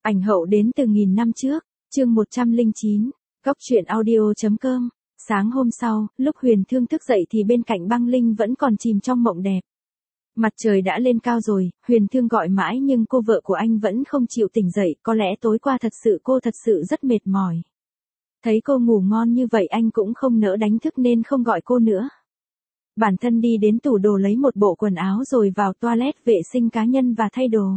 Ảnh hậu đến từ nghìn năm trước, chương 109, Cóc truyện audio.com. Sáng hôm sau, lúc Huyền Thương thức dậy thì bên cạnh Băng Linh vẫn còn chìm trong mộng đẹp. Mặt trời đã lên cao rồi, Huyền Thương gọi mãi nhưng cô vợ của anh vẫn không chịu tỉnh dậy, có lẽ tối qua cô thật sự rất mệt mỏi. Thấy cô ngủ ngon như vậy anh cũng không nỡ đánh thức nên không gọi cô nữa. Bản thân đi đến tủ đồ lấy một bộ quần áo rồi vào toilet vệ sinh cá nhân và thay đồ.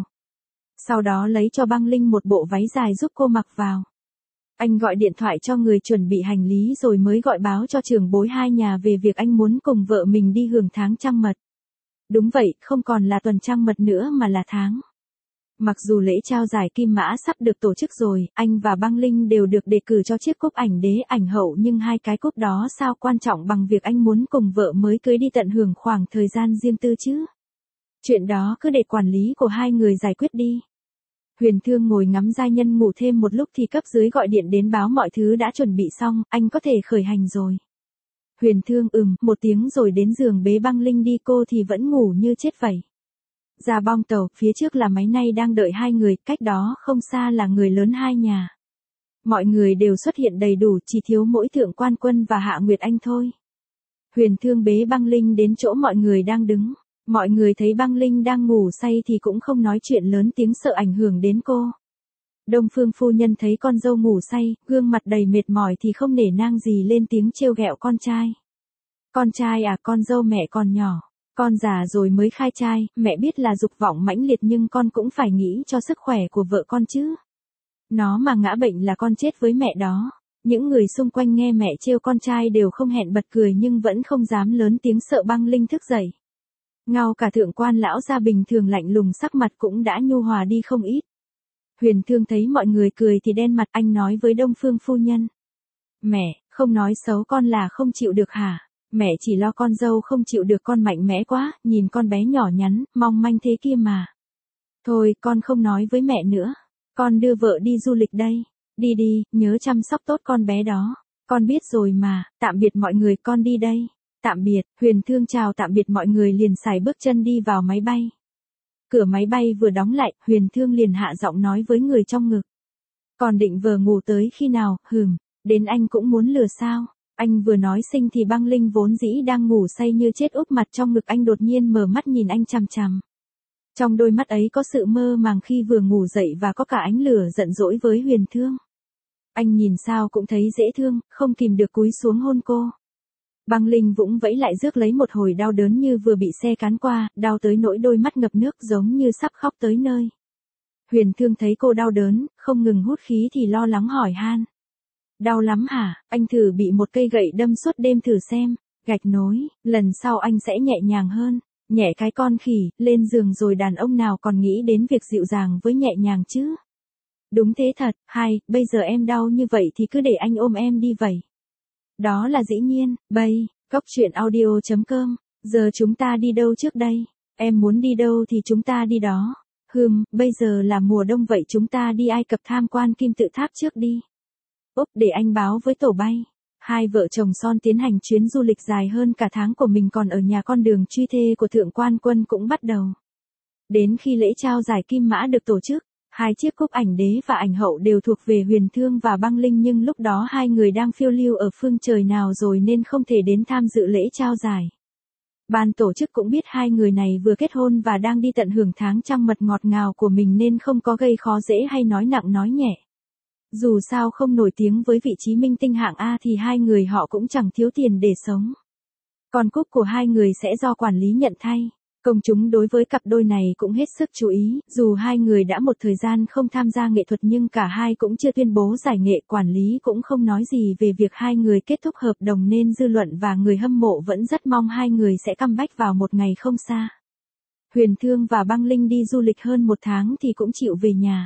Sau đó lấy cho Băng Linh một bộ váy dài giúp cô mặc vào. Anh gọi điện thoại cho người chuẩn bị hành lý rồi mới gọi báo cho trưởng bối hai nhà về việc anh muốn cùng vợ mình đi hưởng tháng trăng mật. Đúng vậy, không còn là tuần trăng mật nữa mà là tháng. Mặc dù lễ trao giải Kim Mã sắp được tổ chức rồi, anh và Băng Linh đều được đề cử cho chiếc cúp ảnh đế ảnh hậu nhưng hai cái cúp đó sao quan trọng bằng việc anh muốn cùng vợ mới cưới đi tận hưởng khoảng thời gian riêng tư chứ. Chuyện đó cứ để quản lý của hai người giải quyết đi. Huyền Thương ngồi ngắm giai nhân ngủ thêm một lúc thì cấp dưới gọi điện đến báo mọi thứ đã chuẩn bị xong, anh có thể khởi hành rồi. Huyền Thương một tiếng rồi đến giường bế Băng Linh đi, cô thì vẫn ngủ như chết vậy. Ra bong tàu, phía trước là máy nay đang đợi hai người, cách đó không xa là người lớn hai nhà. Mọi người đều xuất hiện đầy đủ, chỉ thiếu mỗi Thượng Quan Quân và Hạ Nguyệt Anh thôi. Huyền Thương bế Băng Linh đến chỗ mọi người đang đứng. Mọi người thấy Băng Linh đang ngủ say thì cũng không nói chuyện lớn tiếng sợ ảnh hưởng đến cô. Đông Phương phu nhân thấy con dâu ngủ say, gương mặt đầy mệt mỏi thì không nể nang gì lên tiếng trêu ghẹo con trai. Con trai à, con dâu mẹ còn nhỏ. Con già rồi mới khai trai, mẹ biết là dục vọng mãnh liệt nhưng con cũng phải nghĩ cho sức khỏe của vợ con chứ. Nó mà ngã bệnh là con chết với mẹ đó. Những người xung quanh nghe mẹ trêu con trai đều không hẹn bật cười nhưng vẫn không dám lớn tiếng sợ Băng Linh thức dậy. Ngao cả Thượng Quan lão gia bình thường lạnh lùng sắc mặt cũng đã nhu hòa đi không ít. Huyền Thương thấy mọi người cười thì đen mặt, anh nói với Đông Phương phu nhân. Mẹ, không nói xấu con là không chịu được hả? Mẹ chỉ lo con dâu không chịu được con mạnh mẽ quá, nhìn con bé nhỏ nhắn, mong manh thế kia mà. Thôi, con không nói với mẹ nữa. Con đưa vợ đi du lịch đây. Đi đi, nhớ chăm sóc tốt con bé đó. Con biết rồi mà, tạm biệt mọi người, con đi đây. Tạm biệt, Huyền Thương chào tạm biệt mọi người liền sải bước chân đi vào máy bay. Cửa máy bay vừa đóng lại, Huyền Thương liền hạ giọng nói với người trong ngực. Còn định vờ ngủ tới khi nào, đến anh cũng muốn lừa sao? Anh vừa nói sinh thì Băng Linh vốn dĩ đang ngủ say như chết úp mặt trong ngực anh đột nhiên mở mắt nhìn anh chằm chằm. Trong đôi mắt ấy có sự mơ màng khi vừa ngủ dậy và có cả ánh lửa giận dỗi với Huyền Thương. Anh nhìn sao cũng thấy dễ thương, không kìm được cúi xuống hôn cô. Băng Linh vũng vẫy lại rước lấy một hồi đau đớn như vừa bị xe cán qua, đau tới nỗi đôi mắt ngập nước giống như sắp khóc tới nơi. Huyền Thương thấy cô đau đớn, không ngừng hút khí thì lo lắng hỏi han. Đau lắm hả, anh thử bị một cây gậy đâm suốt đêm thử xem, gạch nối, lần sau anh sẽ nhẹ nhàng hơn, nhẹ cái con khỉ, lên giường rồi đàn ông nào còn nghĩ đến việc dịu dàng với nhẹ nhàng chứ. Đúng thế thật, bây giờ em đau như vậy thì cứ để anh ôm em đi vậy. Đó là dĩ nhiên, Cóc truyện audio.com, giờ chúng ta đi đâu trước đây? Em muốn đi đâu thì chúng ta đi đó. Bây giờ là mùa đông vậy chúng ta đi Ai Cập tham quan kim tự tháp trước đi. Để anh báo với tổ bay. Hai vợ chồng son tiến hành chuyến du lịch dài hơn cả tháng của mình còn ở nhà. Con đường truy thê của Thượng Quan Quân cũng bắt đầu. Đến khi lễ trao giải Kim Mã được tổ chức, hai chiếc cúp ảnh đế và ảnh hậu đều thuộc về Huyền Thương và Băng Linh nhưng lúc đó hai người đang phiêu lưu ở phương trời nào rồi nên không thể đến tham dự lễ trao giải. Ban tổ chức cũng biết hai người này vừa kết hôn và đang đi tận hưởng tháng trăng mật ngọt ngào của mình nên không có gây khó dễ hay nói nặng nói nhẹ. Dù sao không nổi tiếng với vị trí minh tinh hạng A thì hai người họ cũng chẳng thiếu tiền để sống. Còn cúp của hai người sẽ do quản lý nhận thay. Công chúng đối với cặp đôi này cũng hết sức chú ý, dù hai người đã một thời gian không tham gia nghệ thuật nhưng cả hai cũng chưa tuyên bố giải nghệ, quản lý cũng không nói gì về việc hai người kết thúc hợp đồng nên dư luận và người hâm mộ vẫn rất mong hai người sẽ comeback vào một ngày không xa. Huyền Thương và Băng Linh đi du lịch hơn một tháng thì cũng chịu về nhà.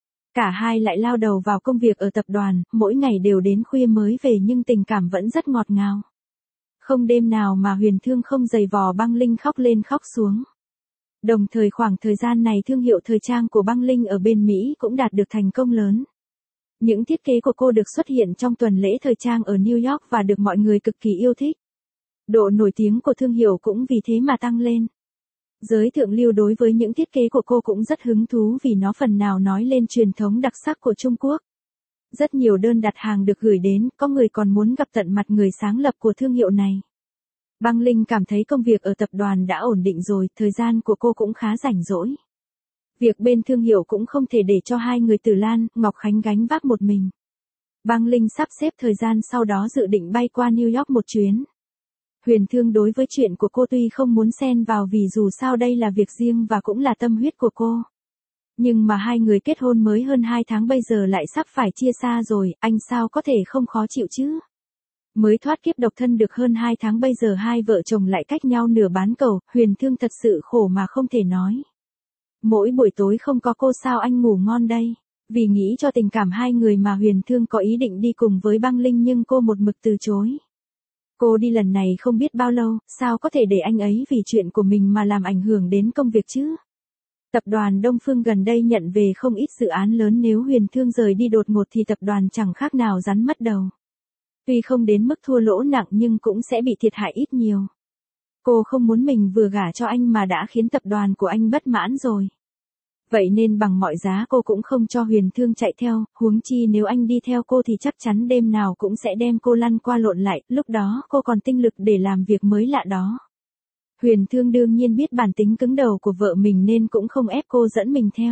Cả hai lại lao đầu vào công việc ở tập đoàn, mỗi ngày đều đến khuya mới về nhưng tình cảm vẫn rất ngọt ngào. Không đêm nào mà Huyền Thương không giày vò Băng Linh khóc lên khóc xuống. Đồng thời khoảng thời gian này thương hiệu thời trang của Băng Linh ở bên Mỹ cũng đạt được thành công lớn. Những thiết kế của cô được xuất hiện trong tuần lễ thời trang ở New York và được mọi người cực kỳ yêu thích. Độ nổi tiếng của thương hiệu cũng vì thế mà tăng lên. Giới thượng lưu đối với những thiết kế của cô cũng rất hứng thú vì nó phần nào nói lên truyền thống đặc sắc của Trung Quốc. Rất nhiều đơn đặt hàng được gửi đến, có người còn muốn gặp tận mặt người sáng lập của thương hiệu này. Băng Linh cảm thấy công việc ở tập đoàn đã ổn định rồi, thời gian của cô cũng khá rảnh rỗi. Việc bên thương hiệu cũng không thể để cho hai người Tử Lan, Ngọc Khánh gánh vác một mình. Băng Linh sắp xếp thời gian sau đó dự định bay qua New York một chuyến. Huyền Thương đối với chuyện của cô tuy không muốn xen vào vì dù sao đây là việc riêng và cũng là tâm huyết của cô. Nhưng mà hai người kết hôn mới hơn 2 tháng bây giờ lại sắp phải chia xa rồi, anh sao có thể không khó chịu chứ? Mới thoát kiếp độc thân được hơn 2 tháng bây giờ hai vợ chồng lại cách nhau nửa bán cầu, Huyền Thương thật sự khổ mà không thể nói. Mỗi buổi tối không có cô sao anh ngủ ngon đây? Vì nghĩ cho tình cảm hai người mà Huyền Thương có ý định đi cùng với Băng Linh nhưng cô một mực từ chối. Cô đi lần này không biết bao lâu, sao có thể để anh ấy vì chuyện của mình mà làm ảnh hưởng đến công việc chứ? Tập đoàn Đông Phương gần đây nhận về không ít dự án lớn, nếu Huyền Thương rời đi đột ngột thì tập đoàn chẳng khác nào rắn mất đầu. Tuy không đến mức thua lỗ nặng nhưng cũng sẽ bị thiệt hại ít nhiều. Cô không muốn mình vừa gả cho anh mà đã khiến tập đoàn của anh bất mãn rồi. Vậy nên bằng mọi giá cô cũng không cho Huyền Thương chạy theo, huống chi nếu anh đi theo cô thì chắc chắn đêm nào cũng sẽ đem cô lăn qua lộn lại, lúc đó cô còn tinh lực để làm việc mới lạ đó. Huyền Thương đương nhiên biết bản tính cứng đầu của vợ mình nên cũng không ép cô dẫn mình theo.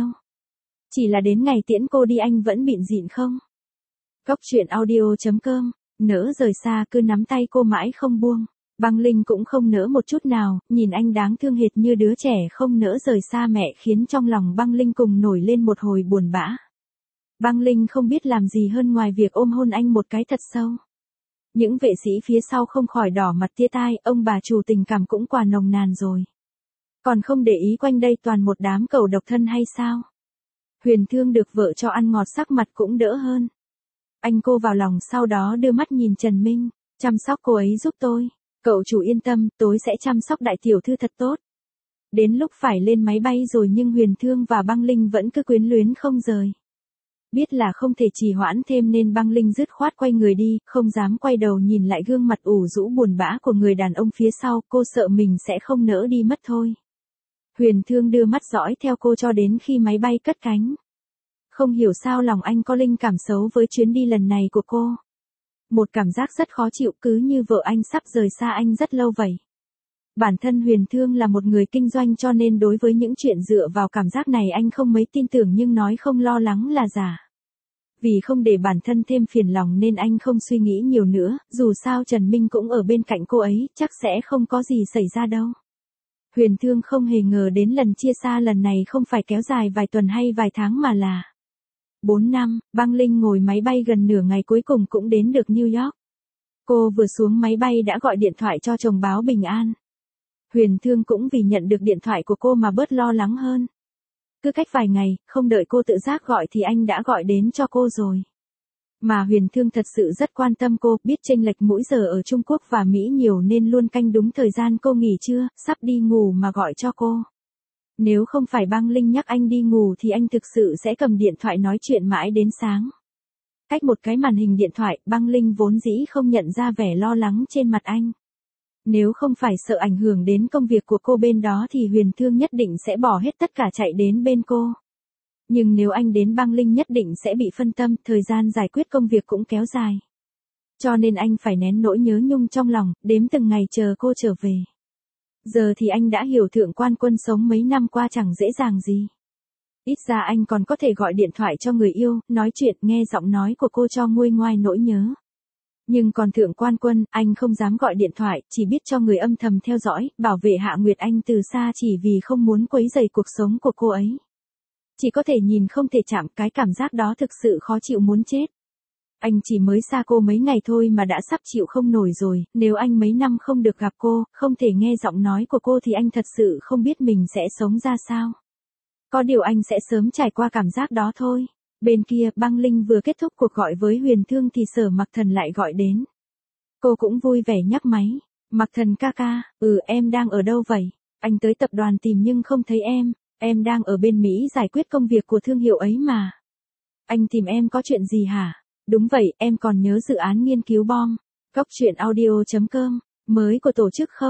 Chỉ là đến ngày tiễn cô đi anh vẫn bịn dịn không. Góc truyện audio.com, nỡ rời xa cứ nắm tay cô mãi không buông. Băng Linh cũng không nỡ một chút nào, nhìn anh đáng thương hệt như đứa trẻ không nỡ rời xa mẹ khiến trong lòng Băng Linh cùng nổi lên một hồi buồn bã. Băng Linh không biết làm gì hơn ngoài việc ôm hôn anh một cái thật sâu. Những vệ sĩ phía sau không khỏi đỏ mặt tia tai, ông bà chủ tình cảm cũng quả nồng nàn rồi. Còn không để ý quanh đây toàn một đám cẩu độc thân hay sao? Huyền Thương được vợ cho ăn ngọt sắc mặt cũng đỡ hơn. Anh cô vào lòng sau đó đưa mắt nhìn Trần Minh, chăm sóc cô ấy giúp tôi. Cậu chủ yên tâm, tối sẽ chăm sóc đại tiểu thư thật tốt. Đến lúc phải lên máy bay rồi nhưng Huyền Thương và Băng Linh vẫn cứ quyến luyến không rời. Biết là không thể trì hoãn thêm nên Băng Linh dứt khoát quay người đi, không dám quay đầu nhìn lại gương mặt ủ rũ buồn bã của người đàn ông phía sau, cô sợ mình sẽ không nỡ đi mất thôi. Huyền Thương đưa mắt dõi theo cô cho đến khi máy bay cất cánh. Không hiểu sao lòng anh có linh cảm xấu với chuyến đi lần này của cô. Một cảm giác rất khó chịu cứ như vợ anh sắp rời xa anh rất lâu vậy. Bản thân Huyền Thương là một người kinh doanh cho nên đối với những chuyện dựa vào cảm giác này anh không mấy tin tưởng nhưng nói không lo lắng là giả. Vì không để bản thân thêm phiền lòng nên anh không suy nghĩ nhiều nữa, dù sao Trần Minh cũng ở bên cạnh cô ấy, chắc sẽ không có gì xảy ra đâu. Huyền Thương không hề ngờ đến lần chia xa lần này không phải kéo dài vài tuần hay vài tháng mà là 4 năm, Băng Linh ngồi máy bay gần nửa ngày cuối cùng cũng đến được New York. Cô vừa xuống máy bay đã gọi điện thoại cho chồng báo bình an. Huyền Thương cũng vì nhận được điện thoại của cô mà bớt lo lắng hơn. Cứ cách vài ngày, không đợi cô tự giác gọi thì anh đã gọi đến cho cô rồi. Mà Huyền Thương thật sự rất quan tâm cô, biết chênh lệch múi giờ ở Trung Quốc và Mỹ nhiều nên luôn canh đúng thời gian cô nghỉ trưa, sắp đi ngủ mà gọi cho cô. Nếu không phải Băng Linh nhắc anh đi ngủ thì anh thực sự sẽ cầm điện thoại nói chuyện mãi đến sáng. Cách một cái màn hình điện thoại, Băng Linh vốn dĩ không nhận ra vẻ lo lắng trên mặt anh. Nếu không phải sợ ảnh hưởng đến công việc của cô bên đó thì Huyền Thương nhất định sẽ bỏ hết tất cả chạy đến bên cô. Nhưng nếu anh đến Băng Linh nhất định sẽ bị phân tâm, thời gian giải quyết công việc cũng kéo dài. Cho nên anh phải nén nỗi nhớ nhung trong lòng, đếm từng ngày chờ cô trở về. Giờ thì anh đã hiểu Thượng Quan Quân sống mấy năm qua chẳng dễ dàng gì. Ít ra anh còn có thể gọi điện thoại cho người yêu, nói chuyện, nghe giọng nói của cô cho nguôi ngoai nỗi nhớ. Nhưng còn Thượng Quan Quân, anh không dám gọi điện thoại, chỉ biết cho người âm thầm theo dõi, bảo vệ Hạ Nguyệt Anh từ xa chỉ vì không muốn quấy rầy cuộc sống của cô ấy. Chỉ có thể nhìn không thể chạm, cái cảm giác đó thực sự khó chịu muốn chết. Anh chỉ mới xa cô mấy ngày thôi mà đã sắp chịu không nổi rồi, nếu anh mấy năm không được gặp cô, không thể nghe giọng nói của cô thì anh thật sự không biết mình sẽ sống ra sao. Có điều anh sẽ sớm trải qua cảm giác đó thôi. Bên kia, Băng Linh vừa kết thúc cuộc gọi với Huyền Thương thì Sở Mặc Thần lại gọi đến. Cô cũng vui vẻ nhắc máy. Mặc Thần ca ca, em đang ở đâu vậy? Anh tới tập đoàn tìm nhưng không thấy em đang ở bên Mỹ giải quyết công việc của thương hiệu ấy mà. Anh tìm em có chuyện gì hả? Đúng vậy, em còn nhớ dự án nghiên cứu bom. Góc truyện audio.com, mới của tổ chức không?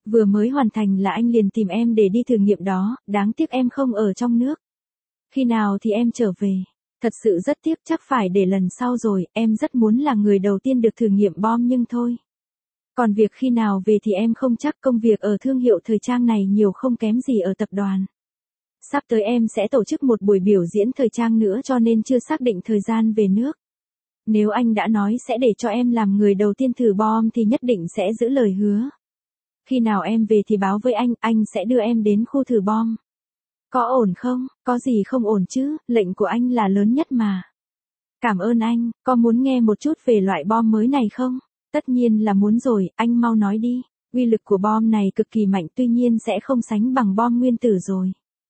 Vừa mới hoàn thành là anh liền tìm em để đi thử nghiệm đó, đáng tiếc em không ở trong nước. Khi nào thì em trở về? Thật sự rất tiếc, chắc phải để lần sau rồi, em rất muốn là người đầu tiên được thử nghiệm bom nhưng thôi. Còn việc khi nào về thì em không chắc, công việc ở thương hiệu thời trang này nhiều không kém gì ở tập đoàn. Sắp tới em sẽ tổ chức một buổi biểu diễn thời trang nữa cho nên chưa xác định thời gian về nước. Nếu anh đã nói sẽ để cho em làm người đầu tiên thử bom thì nhất định sẽ giữ lời hứa. Khi nào em về thì báo với anh sẽ đưa em đến khu thử bom. Có ổn không? Có gì không ổn chứ, lệnh của anh là lớn nhất mà. Cảm ơn anh, có muốn nghe một chút về loại bom mới này không? Tất nhiên là muốn rồi, anh mau nói đi. Uy lực của bom này cực kỳ mạnh, tuy nhiên sẽ không sánh bằng bom nguyên tử rồi.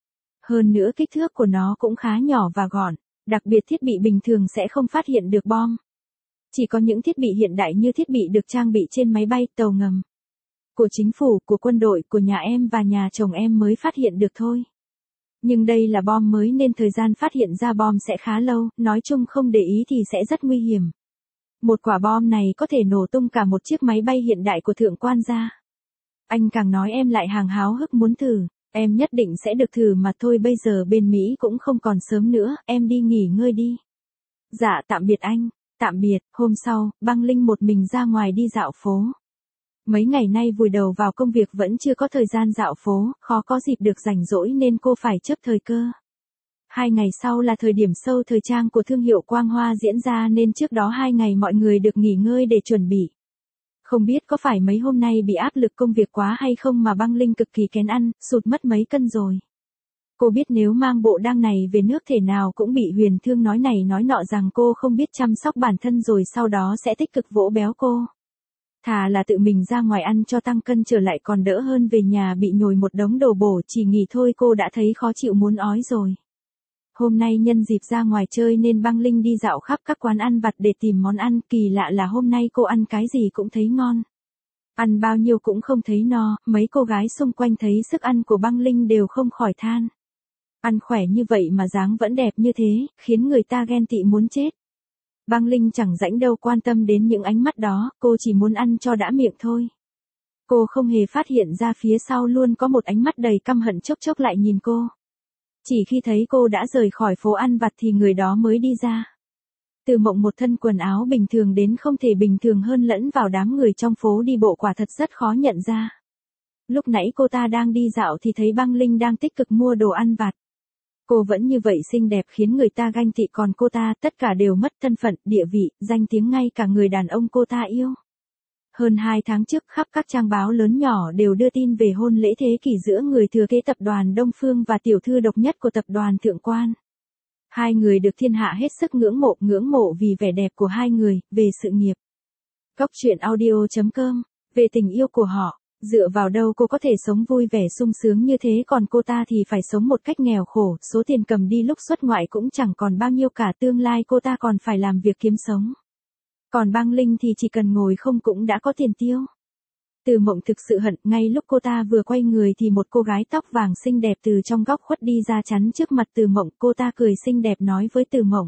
Hơn nữa kích thước của nó cũng khá nhỏ và gọn, đặc biệt thiết bị bình thường sẽ không phát hiện được bom. Chỉ có những thiết bị hiện đại như thiết bị được trang bị trên máy bay, tàu ngầm, của chính phủ, của quân đội, của nhà em và nhà chồng em mới phát hiện được thôi. Nhưng đây là bom mới nên thời gian phát hiện ra bom sẽ khá lâu, nói chung không để ý thì sẽ rất nguy hiểm. Một quả bom này có thể nổ tung cả một chiếc máy bay hiện đại của thượng quan gia. Anh càng nói em lại hàng háo hức muốn thử, em nhất định sẽ được thử mà thôi, bây giờ bên Mỹ cũng không còn sớm nữa, em đi nghỉ ngơi đi. Dạ tạm biệt anh, tạm biệt. Hôm sau, Băng Linh một mình ra ngoài đi dạo phố. Mấy ngày nay vùi đầu vào công việc vẫn chưa có thời gian dạo phố, khó có dịp được rảnh rỗi nên cô phải chấp thời cơ. 2 ngày sau là thời điểm show thời trang của thương hiệu Quang Hoa diễn ra nên trước đó 2 ngày mọi người được nghỉ ngơi để chuẩn bị. Không biết có phải mấy hôm nay bị áp lực công việc quá hay không mà Băng Linh cực kỳ kén ăn, sụt mất mấy cân rồi. Cô biết nếu mang bộ đăng này về nước thể nào cũng bị Huyền Thương nói này nói nọ rằng cô không biết chăm sóc bản thân rồi sau đó sẽ tích cực vỗ béo cô. Thà là tự mình ra ngoài ăn cho tăng cân trở lại còn đỡ hơn về nhà bị nhồi một đống đồ bổ, chỉ nghỉ thôi cô đã thấy khó chịu muốn ói rồi. Hôm nay nhân dịp ra ngoài chơi nên Băng Linh đi dạo khắp các quán ăn vặt để tìm món ăn, kỳ lạ là hôm nay cô ăn cái gì cũng thấy ngon. Ăn bao nhiêu cũng không thấy no, mấy cô gái xung quanh thấy sức ăn của Băng Linh đều không khỏi than. Ăn khỏe như vậy mà dáng vẫn đẹp như thế, khiến người ta ghen tị muốn chết. Băng Linh chẳng rảnh đâu quan tâm đến những ánh mắt đó, cô chỉ muốn ăn cho đã miệng thôi. Cô không hề phát hiện ra phía sau luôn có một ánh mắt đầy căm hận chốc chốc lại nhìn cô. Chỉ khi thấy cô đã rời khỏi phố ăn vặt thì người đó mới đi ra. Từ Mộng một thân quần áo bình thường đến không thể bình thường hơn lẫn vào đám người trong phố đi bộ quả thật rất khó nhận ra. Lúc nãy cô ta đang đi dạo thì thấy Băng Linh đang tích cực mua đồ ăn vặt. Cô vẫn như vậy xinh đẹp khiến người ta ganh tị, còn cô ta tất cả đều mất thân phận, địa vị, danh tiếng, ngay cả người đàn ông cô ta yêu. Hơn 2 tháng trước khắp các trang báo lớn nhỏ đều đưa tin về hôn lễ thế kỷ giữa người thừa kế tập đoàn Đông Phương và tiểu thư độc nhất của tập đoàn Thượng Quan. Hai người được thiên hạ hết sức ngưỡng mộ vì vẻ đẹp của hai người, về sự nghiệp. Góc truyện audio.com, về tình yêu của họ. Dựa vào đâu cô có thể sống vui vẻ sung sướng như thế, còn cô ta thì phải sống một cách nghèo khổ, số tiền cầm đi lúc xuất ngoại cũng chẳng còn bao nhiêu cả, tương lai cô ta còn phải làm việc kiếm sống. Còn Băng Linh thì chỉ cần ngồi không cũng đã có tiền tiêu. Từ Mộng thực sự hận, ngay lúc cô ta vừa quay người thì một cô gái tóc vàng xinh đẹp từ trong góc khuất đi ra chắn trước mặt Từ Mộng, cô ta cười xinh đẹp nói với Từ Mộng.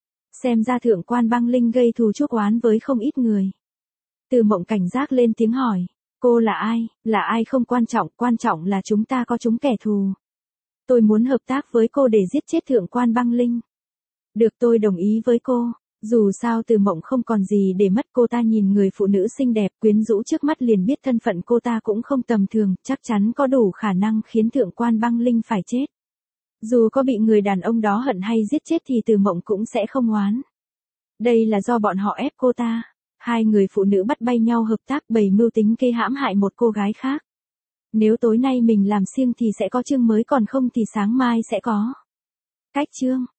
Xem ra Thượng Quan Băng Linh gây thù chuốc oán với không ít người. Từ Mộng cảnh giác lên tiếng hỏi. Cô là ai không quan trọng là chúng ta có chúng kẻ thù. Tôi muốn hợp tác với cô để giết chết Thượng Quan Băng Linh. Được, tôi đồng ý với cô. Dù sao Từ Mộng không còn gì để mất, cô ta nhìn người phụ nữ xinh đẹp quyến rũ trước mắt liền biết thân phận cô ta cũng không tầm thường, chắc chắn có đủ khả năng khiến Thượng Quan Băng Linh phải chết. Dù có bị người đàn ông đó hận hay giết chết thì Từ Mộng cũng sẽ không oán. Đây là do bọn họ ép cô ta. Hai người phụ nữ bắt bay nhau hợp tác bày mưu tính kế hãm hại một cô gái khác. Nếu tối nay mình làm xiêng thì sẽ có chương mới, còn không thì sáng mai sẽ có cách chương.